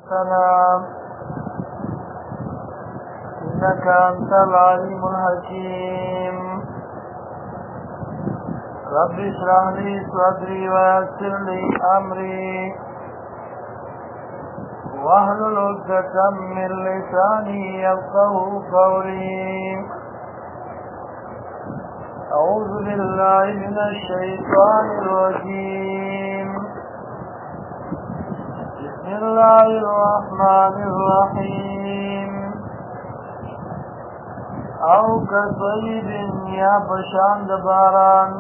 السلام إنك أنت العليم الحكيم رب اشرح لي صدري ويسر لي أمري واحلل عقدة من لساني يفقهوا قولي أعوذ بالله من الشيطان الرجيم بسم الله الرحمن الرحيم او كصيب يا بشان دباران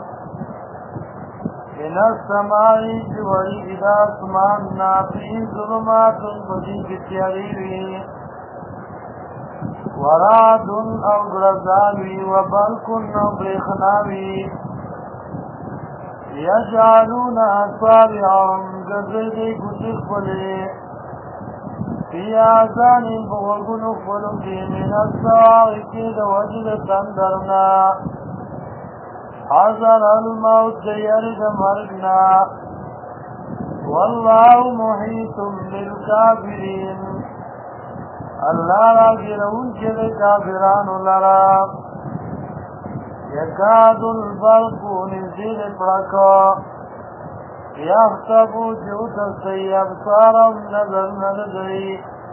من السماء جوری اذا اسمان نافی ظلمات بدی بتیاریوی وراد او گرزاوی وبلکن او برخناوی یجعلون اصابعهم گزیدی گزی خلی فی آذان بغلقن خلقی من السواعقی دوجد تندرنا حذر الموت دیرد مرگنا والله محیط بالکافرین اللہ را گرون چل کافران لرا یکاد البرق نزید پڑکا یختبو جوت السیب سارم نظر ندگئی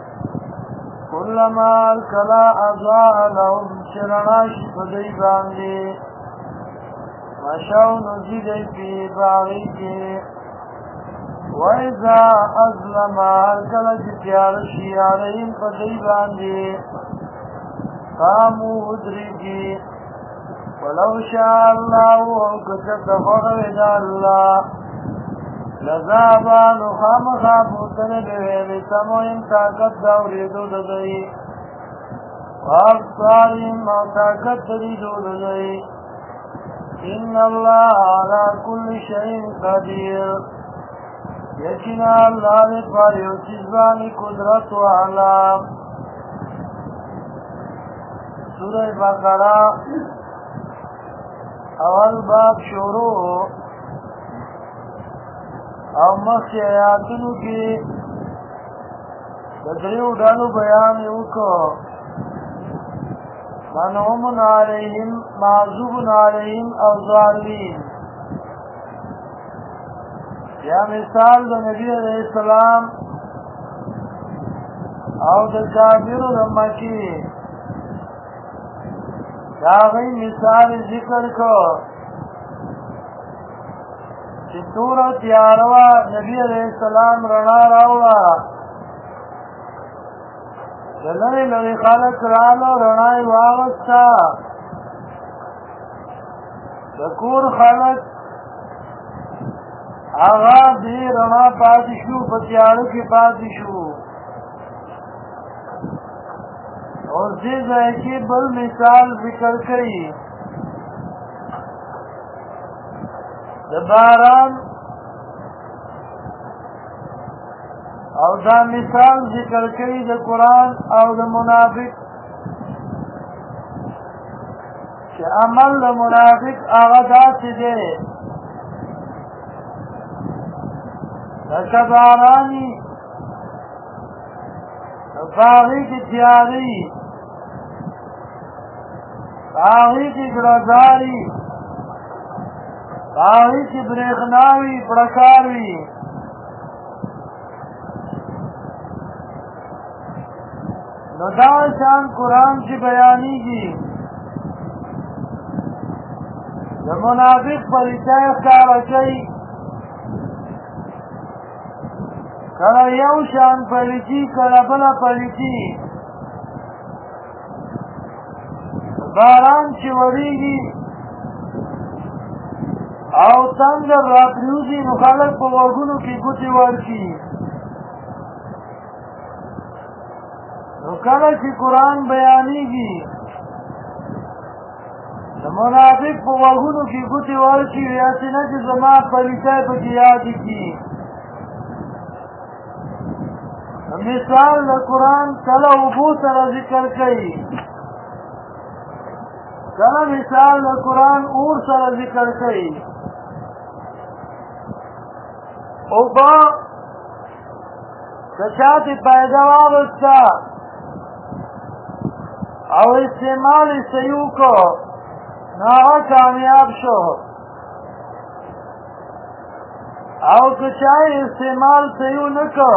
کلما الکلا اضاء لهم شرناش فدی باندی مشاو نزیدی فی باغی کی وَإِذَا أَظْلَمَ الکلا جتیارشی علیہم فدی باندی قاموا ادریجی ولو شاء الله وكتب فغرد الله لذابان خامخا موتن بویل سموین طاقت داوریدو ددئی وابصارهم او طاقت دریدو ددئی ان اللہ على كل شيء قدیر یقینا اللہ نے پاریو چیزبانی قدرت و علام سورہ بقرہ اول باب شروع او مخی آیاتونو کی دریو ڈالو بیان اوکو منعوم علیہم معذوب علیہم او ظالمین یا مثال دا نبی علیہ السلام او دا کافر دا مکی داغی مثال ذکر کو چی تورا تیاروا نبی علیہ السلام رنا راولا دلنی لگی خالق رالو رنای واغستا دکور خالق آغا دی رنا پاتشو پتیارو کی پاتشو اور دیز ایکی بل مثال ذکر کئی دا باران او دا مثال ذکر کئی دا قرآن او دا منافق چه عمل دا منافق آغا دا سی دے دا بارانی باغی کی تیاری باغی کی گرزاری باغی کی بریخناوی پڑکاروی نو دا شان قرآن کی بیانی کی دا منافق پریچای اختارکی کلا یو شان پلیتی کلا بلا پلیتی باران چی وریگی او تندر راتریوزی مخالق پا ورگونو کی گوتی ورکی نو کلا چی قرآن بیانی گی منافق پا ورگونو کی گوتی ورکی ویاسی نا چی زمان پلیتای پا کی یادی کی مثال دا قرآن کلا ابو سر ذکر کئی کلا مثال دا قرآن اور سر ذکر کئی اوبا کچاتی پیداوار استا او استعمال سیو کو ناغا کامیاب شو او کچای استعمال سیو نکو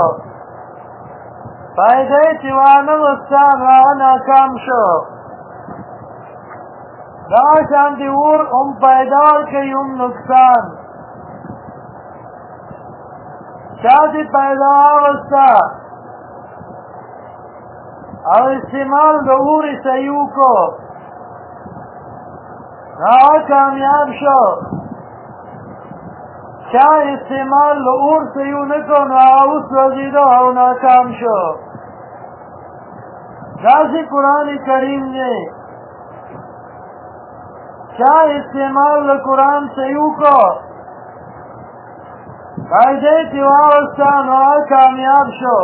فائدہ تیوانا استا ناغا ناکام شو دا شانتی اور پیداوار کئی نقصان چاہتی پیداوار استا او استعمال دور سیو کو ناغا کامیاب شو چاہ استعمال دور سیو نکو ناغا اس وزیدو او ناکام شو جاسی قرآن کریم نے چاہ استعمال قرآن سیو کو فائدہ تیوار استا ناغا کامیاب شو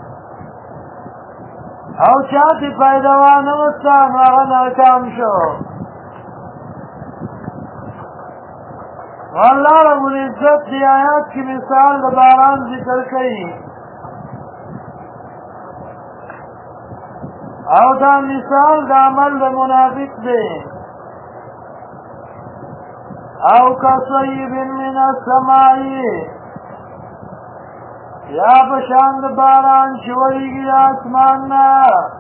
او چاہتی پیداوار نمستا ناغا ناکام شو واللہ رب العزت دی آیات کی مثال دا باران ذکر کئی او دا مثال دا عمل دا منافق دے او کصیب من السمائی یا بشاند باران شوریگی آسماننا